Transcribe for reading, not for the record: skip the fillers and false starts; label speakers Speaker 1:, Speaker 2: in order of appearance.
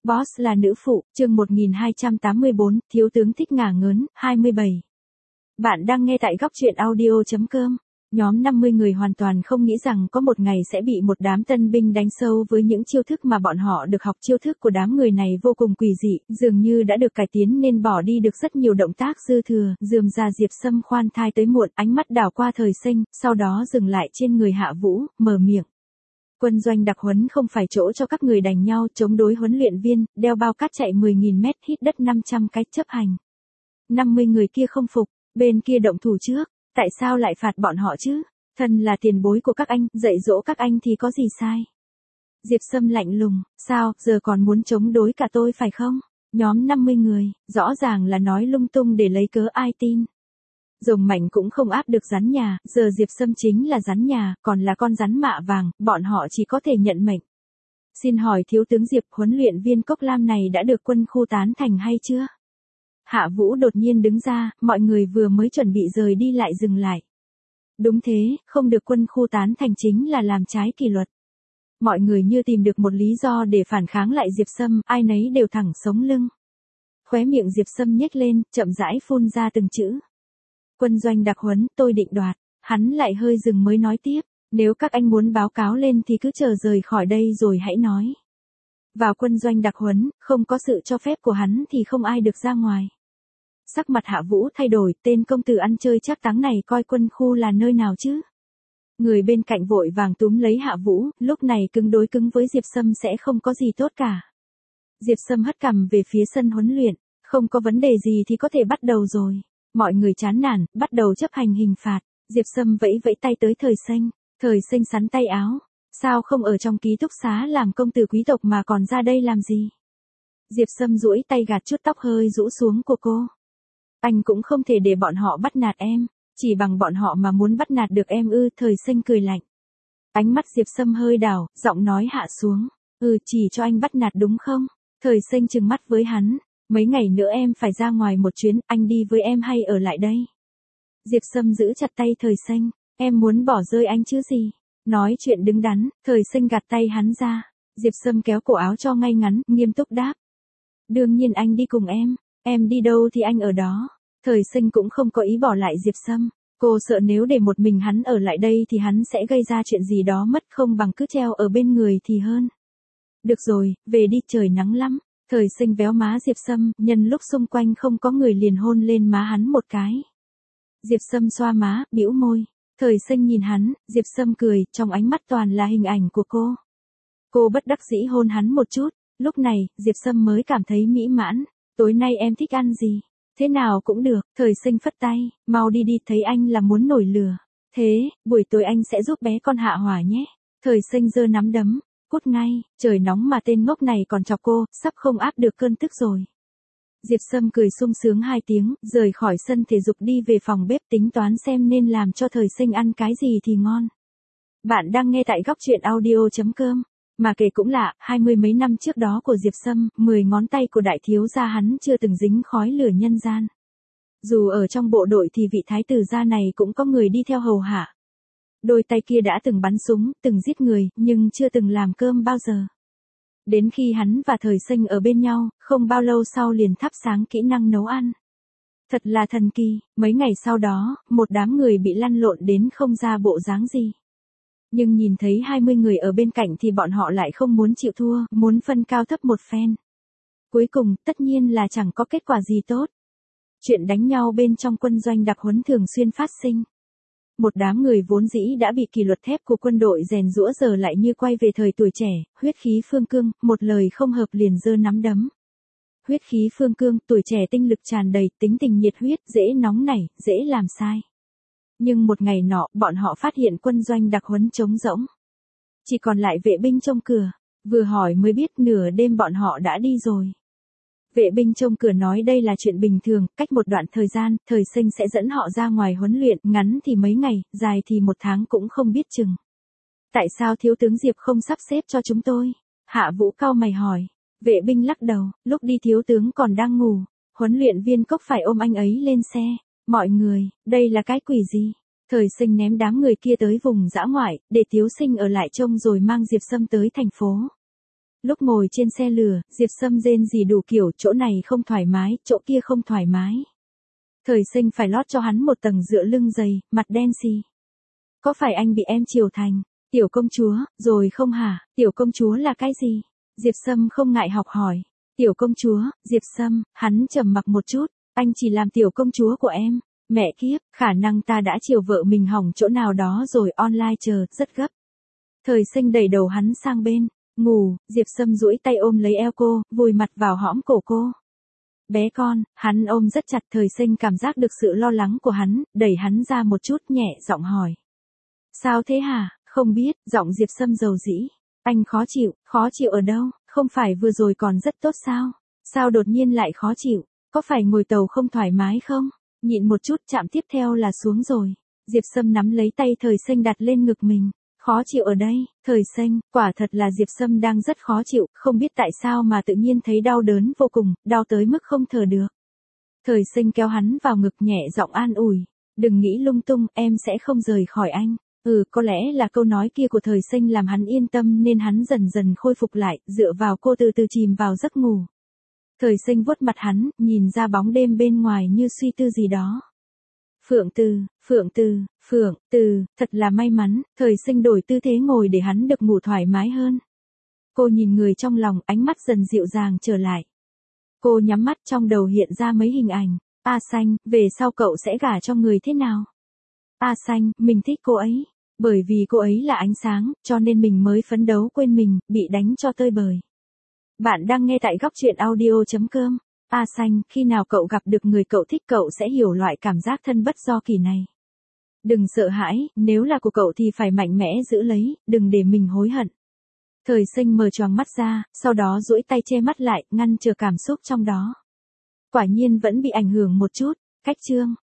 Speaker 1: Boss là nữ phụ, chương 1284, thiếu tướng thích ngả ngớn, 27. Bạn đang nghe tại góc truyện audio.com. Nhóm 50 người hoàn toàn không nghĩ rằng có một ngày sẽ bị một đám tân binh đánh sâu với những chiêu thức mà bọn họ được học. Chiêu thức của đám người này vô cùng quỷ dị, dường như đã được cải tiến nên bỏ đi được rất nhiều động tác dư thừa. Rườm rà Diệp Sâm khoan thai tới muộn, ánh mắt đảo qua Thời Sinh, sau đó dừng lại trên người Hạ Vũ, mở miệng. Quân doanh đặc huấn không phải chỗ cho các người đành nhau, chống đối huấn luyện viên, đeo bao cát chạy 10.000 mét, hít đất 500 cái, chấp hành. 50 người kia không phục, bên kia động thủ trước, tại sao lại phạt bọn họ chứ? Thân là tiền bối của các anh, dạy dỗ các anh thì có gì sai? Diệp Sâm lạnh lùng, sao, giờ còn muốn chống đối cả tôi phải không? Nhóm 50 người, rõ ràng là nói lung tung để lấy cớ, ai tin? Rồng mạnh cũng không áp được rắn nhà, giờ Diệp Sâm chính là rắn nhà, còn là con rắn mạ vàng, bọn họ chỉ có thể nhận mệnh. Xin hỏi thiếu tướng Diệp, huấn luyện viên Cốc Lam này đã được quân khu tán thành hay chưa? Hạ Vũ đột nhiên đứng ra, mọi người vừa mới chuẩn bị rời đi lại dừng lại. Đúng thế, không được quân khu tán thành chính là làm trái kỷ luật. Mọi người như tìm được một lý do để phản kháng lại Diệp Sâm, ai nấy đều thẳng sống lưng. Khóe miệng Diệp Sâm nhếch lên, chậm rãi phun ra từng chữ. Quân doanh đặc huấn, tôi định đoạt. Hắn lại hơi dừng mới nói tiếp, nếu các anh muốn báo cáo lên thì cứ chờ rời khỏi đây rồi hãy nói. Vào quân doanh đặc huấn, không có sự cho phép của hắn thì không ai được ra ngoài. Sắc mặt Hạ Vũ thay đổi, tên công tử ăn chơi trác táng này coi quân khu là nơi nào chứ? Người bên cạnh vội vàng túm lấy Hạ Vũ, lúc này cứng đối cứng với Diệp Sâm sẽ không có gì tốt cả. Diệp Sâm hất cằm về phía sân huấn luyện, không có vấn đề gì thì có thể bắt đầu rồi. Mọi người chán nản, bắt đầu chấp hành hình phạt. Diệp Sâm vẫy vẫy tay tới Thời Sinh. Thời Sinh sắn tay áo. Sao không ở trong ký túc xá làm công tử quý tộc mà còn ra đây làm gì? Diệp Sâm duỗi tay gạt chút tóc hơi rũ xuống của cô. Anh cũng không thể để bọn họ bắt nạt em. Chỉ bằng bọn họ mà muốn bắt nạt được em ư? Thời Sinh cười lạnh. Ánh mắt Diệp Sâm hơi đảo, giọng nói hạ xuống. Chỉ cho anh bắt nạt đúng không? Thời Sinh trừng mắt với hắn. Mấy ngày nữa em phải ra ngoài một chuyến, anh đi với em hay ở lại đây? Diệp Sâm giữ chặt tay Thời Sinh, em muốn bỏ rơi anh chứ gì? Nói chuyện đứng đắn, Thời Sinh gạt tay hắn ra. Diệp Sâm kéo cổ áo cho ngay ngắn, nghiêm túc đáp. Đương nhiên anh đi cùng em đi đâu thì anh ở đó. Thời Sinh cũng không có ý bỏ lại Diệp Sâm. Cô sợ nếu để một mình hắn ở lại đây thì hắn sẽ gây ra chuyện gì đó mất, không bằng cứ treo ở bên người thì hơn. Được rồi, về đi, trời nắng lắm. Thời Sinh véo má Diệp Sâm, nhân lúc xung quanh không có người liền hôn lên má hắn một cái. Diệp Sâm xoa má, bĩu môi. Thời Sinh nhìn hắn, Diệp Sâm cười, trong ánh mắt toàn là hình ảnh của cô. Cô bất đắc dĩ hôn hắn một chút, lúc này, Diệp Sâm mới cảm thấy mỹ mãn. Tối nay em thích ăn gì? Thế nào cũng được. Thời Sinh phất tay, mau đi đi, thấy anh là muốn nổi lửa. Thế, buổi tối anh sẽ giúp bé con hạ hỏa nhé. Thời Sinh giơ nắm đấm. Cút ngay, trời nóng mà tên ngốc này còn chọc cô, sắp không áp được cơn tức rồi. Diệp Sâm cười sung sướng 2 tiếng, rời khỏi sân thể dục đi về phòng bếp tính toán xem nên làm cho Thời Sinh ăn cái gì thì ngon. Bạn đang nghe tại góc truyện audio.com. Mà kể cũng lạ, 20 mấy năm trước đó của Diệp Sâm, 10 ngón tay của đại thiếu gia hắn chưa từng dính khói lửa nhân gian. Dù ở trong bộ đội thì vị thái tử gia này cũng có người đi theo hầu hạ. Đôi tay kia đã từng bắn súng, từng giết người, nhưng chưa từng làm cơm bao giờ. Đến khi hắn và Thời Sinh ở bên nhau, không bao lâu sau liền thắp sáng kỹ năng nấu ăn. Thật là thần kỳ, mấy ngày sau đó, một đám người bị lăn lộn đến không ra bộ dáng gì. Nhưng nhìn thấy 20 người ở bên cạnh thì bọn họ lại không muốn chịu thua, muốn phân cao thấp một phen. Cuối cùng, tất nhiên là chẳng có kết quả gì tốt. Chuyện đánh nhau bên trong quân doanh đặc huấn thường xuyên phát sinh. Một đám người vốn dĩ đã bị kỷ luật thép của quân đội rèn giũa giờ lại như quay về thời tuổi trẻ, huyết khí phương cương, một lời không hợp liền giơ nắm đấm. Huyết khí phương cương, tuổi trẻ tinh lực tràn đầy, tính tình nhiệt huyết, dễ nóng nảy, dễ làm sai. Nhưng một ngày nọ, bọn họ phát hiện quân doanh đặc huấn trống rỗng. Chỉ còn lại vệ binh trông cửa, vừa hỏi mới biết nửa đêm bọn họ đã đi rồi. Vệ binh trông cửa nói đây là chuyện bình thường, cách một đoạn thời gian, Thời Sinh sẽ dẫn họ ra ngoài huấn luyện, ngắn thì mấy ngày, dài thì 1 tháng cũng không biết chừng. Tại sao thiếu tướng Diệp không sắp xếp cho chúng tôi? Hạ Vũ cau mày hỏi. Vệ binh lắc đầu, lúc đi thiếu tướng còn đang ngủ, huấn luyện viên Cốc phải ôm anh ấy lên xe. Mọi người, đây là cái quỷ gì? Thời Sinh ném đám người kia tới vùng dã ngoại, để Tiếu Sinh ở lại trông rồi mang Diệp Sâm tới thành phố. Lúc ngồi trên xe lửa, Diệp Sâm rên rỉ đủ kiểu, chỗ này không thoải mái, chỗ kia không thoải mái. Thời Sinh phải lót cho hắn một tầng dựa lưng dày, mặt đen xì. Có phải anh bị em chiều thành, tiểu công chúa, rồi không hả? Tiểu công chúa là cái gì? Diệp Sâm không ngại học hỏi. Tiểu công chúa, Diệp Sâm, hắn trầm mặc một chút, anh chỉ làm tiểu công chúa của em. Mẹ kiếp, khả năng ta đã chiều vợ mình hỏng chỗ nào đó rồi, online chờ, rất gấp. Thời Sinh đẩy đầu hắn sang bên, ngủ. Diệp Sâm duỗi tay ôm lấy eo cô, vùi mặt vào hõm cổ cô. Bé con, hắn ôm rất chặt. Thời Sinh cảm giác được sự lo lắng của hắn, đẩy hắn ra một chút, nhẹ giọng hỏi. Sao thế hả? Không biết, giọng Diệp Sâm dầu dĩ. Anh khó chịu ở đâu? Không phải vừa rồi còn rất tốt sao? Sao đột nhiên lại khó chịu? Có phải ngồi tàu không thoải mái không? Nhịn một chút, chạm tiếp theo là xuống rồi. Diệp Sâm nắm lấy tay Thời Sinh đặt lên ngực mình. Khó chịu ở đây, Thời Sinh, quả thật là Diệp Sâm đang rất khó chịu, không biết tại sao mà tự nhiên thấy đau đớn vô cùng, đau tới mức không thở được. Thời Sinh kéo hắn vào ngực, nhẹ giọng an ủi. Đừng nghĩ lung tung, em sẽ không rời khỏi anh. Có lẽ là câu nói kia của Thời Sinh làm hắn yên tâm nên hắn dần dần khôi phục lại, dựa vào cô từ từ chìm vào giấc ngủ. Thời Sinh vuốt mặt hắn, nhìn ra bóng đêm bên ngoài như suy tư gì đó. Phượng Từ, thật là may mắn, Thời Sinh đổi tư thế ngồi để hắn được ngủ thoải mái hơn. Cô nhìn người trong lòng, ánh mắt dần dịu dàng trở lại. Cô nhắm mắt, trong đầu hiện ra mấy hình ảnh. A Xanh, về sau cậu sẽ gả cho người thế nào? A Xanh, mình thích cô ấy. Bởi vì cô ấy là ánh sáng, cho nên mình mới phấn đấu quên mình, bị đánh cho tơi bời. Bạn đang nghe tại goctruyện.audio.com. A Xanh, khi nào cậu gặp được người cậu thích cậu sẽ hiểu loại cảm giác thân bất do kỳ này. Đừng sợ hãi, nếu là của cậu thì phải mạnh mẽ giữ lấy, đừng để mình hối hận. Thời Sinh mở choàng mắt ra, sau đó duỗi tay che mắt lại, ngăn chờ cảm xúc trong đó. Quả nhiên vẫn bị ảnh hưởng một chút. Cách chương